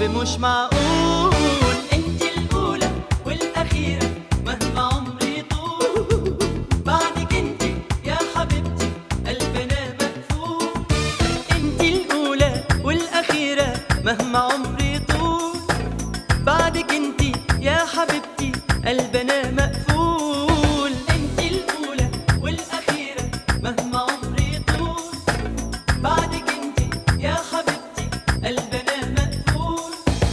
مش معقول. انت الأولى والأخيرة مهما عمري طول، بعدك انت يا حبيبتي قلبنا مقفول. انت الأولى والأخيرة مهما عمري طول، بعدك انت يا حبيبتي قلبنا مقفول. انت الأولى والأخيرة مهما عمري طول، بعدك انت يا حبيبتي قلبنا مقفول.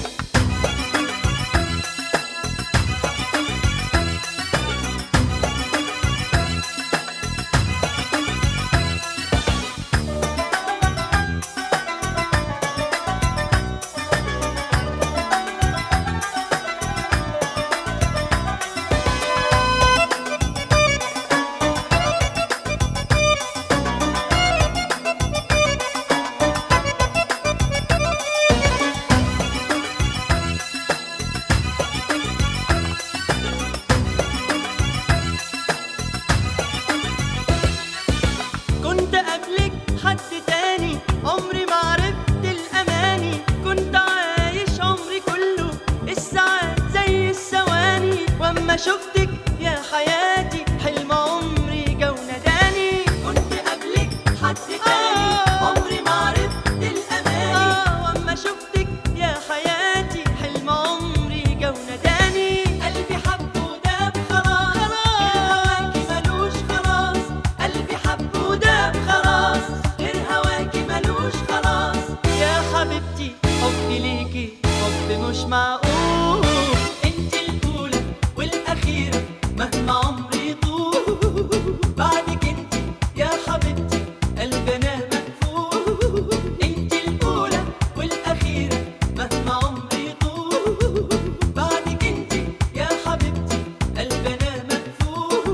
كنت قبلك حد تاني، عمري ما عرفت الأماني. كنت عايش عمري كله الساعات زي الثواني، واما شفتك يا حياتي حلم عمري جو نداني. كنت قبلك حد تاني، عمري ما عرفت الأماني. واما شفتك يا حياتي حلم عمري جو نداني. قلبي حب وداب خلاص، غير هواكي ملوش خلاص. قلبي حب وداب خلاص، غير هواكي ملوش خلاص. يا حبيبتي حبي ليكي حب مش معقول. انت الأولى والأخيرة مهما عمري طول، بعدك انت يا حبيبتي قلبنا مقفول. انت الأولى والأخيرة مهما عمري طول، بعدك انت يا حبيبتي قلبنا مقفول.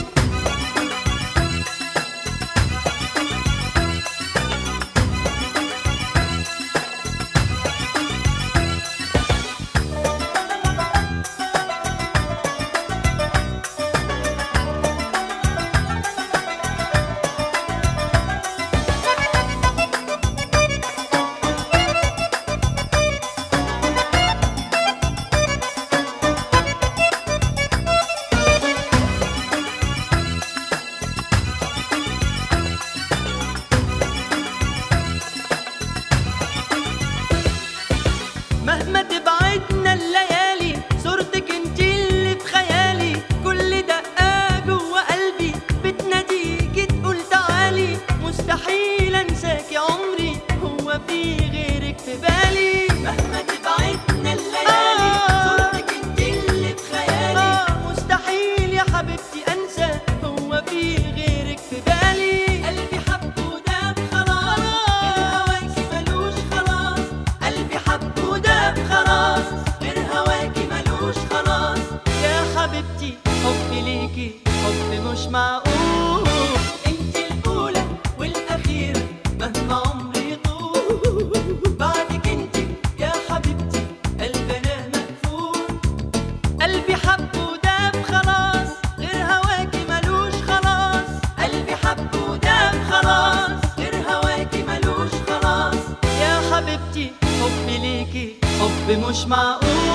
مهما تبعدنا الليالي صورتك انت اللي في خيالي. كل دقة جوا قلبي بتناديكي تقول تعالي. مستحيل انساكي عمري، هو في غيرك في بالي. مهما تبعدنا الليالي صورتك انت اللي في خيالي. مستحيل يا حبيبتي انسى، هو في غيرك في بالي. قلبي حب وداب خلاص، غير هواكي ملوش خلاص. قلبي حب وداب خلاص، غير هواكي ملوش خلاص. يا حبيبتي حبي ليكي حب مش معقول. انت الأولى والأخيرة مهما عمري طول، بعدك انت يا حبيبتي قلبنا مقفول. قلبي حب وداب خلاص، غير هواكي ملوش خلاص. قلبي حب وداب خلاص، غير هواكي ملوش خلاص. يا حبيبتي حبي ليكي حب مش معقول.